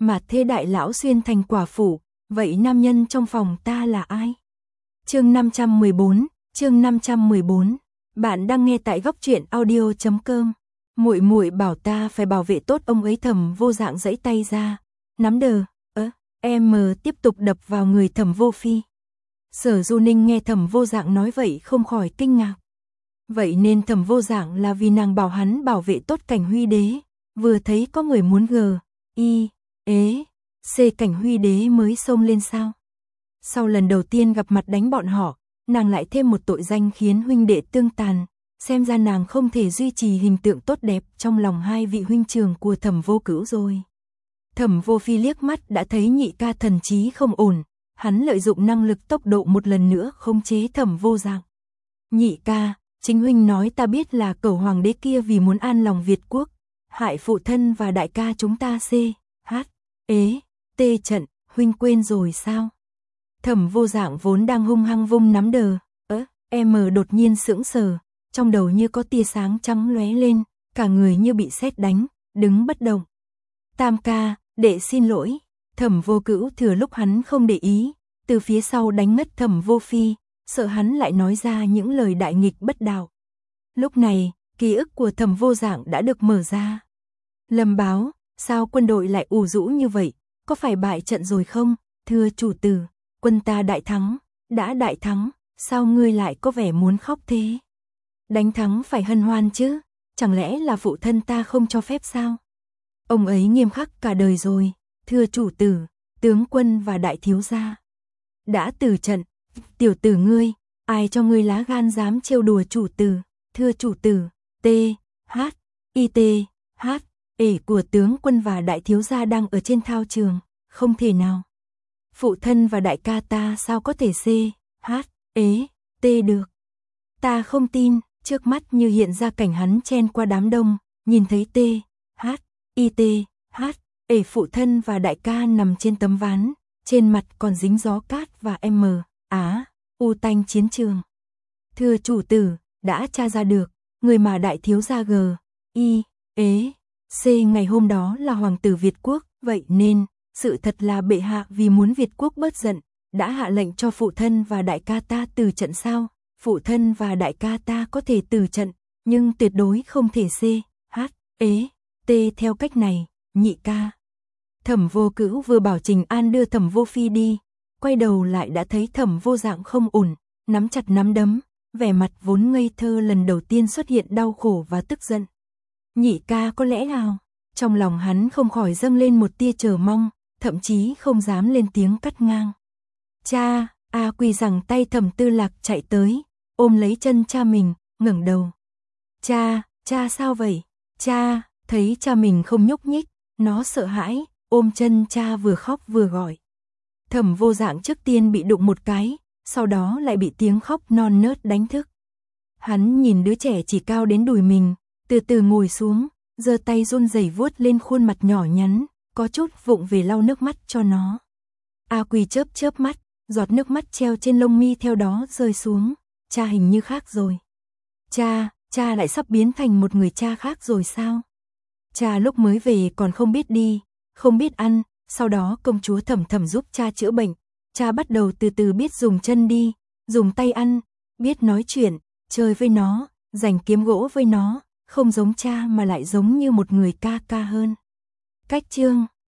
Mà thế đại lão xuyên thành quả phụ, vậy nam nhân trong phòng ta là ai? Chương 514. Bạn đang nghe tại góc truyện audio.com. Muội muội bảo ta phải bảo vệ tốt ông ấy. Thẩm Vô Dạng giãy tay ra, nắm đờ, em tiếp tục đập vào người Thẩm Vô Phi. Sở Du Ninh nghe Thẩm Vô Dạng nói vậy không khỏi kinh ngạc. Vậy nên Thẩm Vô Dạng là vì nàng bảo hắn bảo vệ tốt Cảnh Huy Đế, vừa thấy có người muốn Cảnh Huy Đế mới xông lên sao? Sau lần đầu tiên gặp mặt đánh bọn họ, nàng lại thêm một tội danh khiến huynh đệ tương tàn, xem ra nàng không thể duy trì hình tượng tốt đẹp trong lòng hai vị huynh trưởng của Thẩm Vô Cữu rồi. Thẩm Vô Phi liếc mắt đã thấy nhị ca thần trí không ổn, hắn lợi dụng năng lực tốc độ một lần nữa khống chế Thẩm Vô Dạng. Nhị ca, chính huynh nói ta biết là cẩu hoàng đế kia vì muốn an lòng Việt quốc, hại phụ thân và đại ca chúng ta trận, huynh quên rồi sao? Thẩm Vô Dạng vốn đang hung hăng vung nắm đờ, đột nhiên sững sờ, trong đầu như có tia sáng trắng lóe lên, cả người như bị sét đánh, đứng bất động. Tam ca, đệ xin lỗi. Thẩm Vô Cữu thừa lúc hắn không để ý, từ phía sau đánh ngất Thẩm Vô Phi, sợ hắn lại nói ra những lời đại nghịch bất đạo. Lúc này, ký ức của Thẩm Vô Dạng đã được mở ra. Lâm báo, sao quân đội lại ủ rũ như vậy, có phải bại trận rồi không? Thưa chủ tử, quân ta đại thắng, đã đại thắng, sao ngươi lại có vẻ muốn khóc thế? Đánh thắng phải hân hoan chứ, chẳng lẽ là phụ thân ta không cho phép sao? Ông ấy nghiêm khắc cả đời rồi, thưa chủ tử, tướng quân và đại thiếu gia đã từ trận, tiểu tử ngươi, ai cho ngươi lá gan dám trêu đùa chủ tử? Thưa chủ tử, của tướng quân và đại thiếu gia đang ở trên thao trường, không thể nào. Phụ thân và đại ca ta sao có thể được? Ta không tin. Trước mắt như hiện ra cảnh hắn chen qua đám đông, nhìn thấy phụ thân và đại ca nằm trên tấm ván, trên mặt còn dính gió cát và tanh chiến trường. Thưa chủ tử, đã tra ra được, người mà đại thiếu gia ngày hôm đó là hoàng tử Việt quốc, vậy nên, sự thật là bệ hạ vì muốn Việt quốc bớt giận, đã hạ lệnh cho phụ thân và đại ca ta từ trận sao? Phụ thân và đại ca ta có thể từ trận, nhưng tuyệt đối không thể theo cách này, nhị ca. Thẩm Vô Cữu vừa bảo Trình An đưa Thẩm Vô Phi đi, quay đầu lại đã thấy Thẩm Vô Dạng không ổn, nắm chặt nắm đấm, vẻ mặt vốn ngây thơ lần đầu tiên xuất hiện đau khổ và tức giận. Nhị ca có lẽ nào? Trong lòng hắn không khỏi dâng lên một tia chờ mong, thậm chí không dám lên tiếng cắt ngang. Cha, quỳ rằng tay Thẩm Tư Lạc chạy tới, ôm lấy chân cha mình, ngẩng đầu. Cha sao vậy? Cha, thấy cha mình không nhúc nhích, nó sợ hãi, ôm chân cha vừa khóc vừa gọi. Thẩm Vô Dạng trước tiên bị đụng một cái, sau đó lại bị tiếng khóc non nớt đánh thức. Hắn nhìn đứa trẻ chỉ cao đến đùi mình, từ từ ngồi xuống, giơ tay run rẩy vuốt lên khuôn mặt nhỏ nhắn, có chút vụng về lau nước mắt cho nó. Quỳ chớp mắt, giọt nước mắt treo trên lông mi theo đó rơi xuống. Cha hình như khác rồi. Cha lại sắp biến thành một người cha khác rồi sao? Cha lúc mới về còn không biết đi, không biết ăn, sau đó công chúa Thẩm giúp cha chữa bệnh. Cha bắt đầu từ từ biết dùng chân đi, dùng tay ăn, biết nói chuyện, chơi với nó, giành kiếm gỗ với nó, không giống cha mà lại giống như một người ca hơn. Cách chương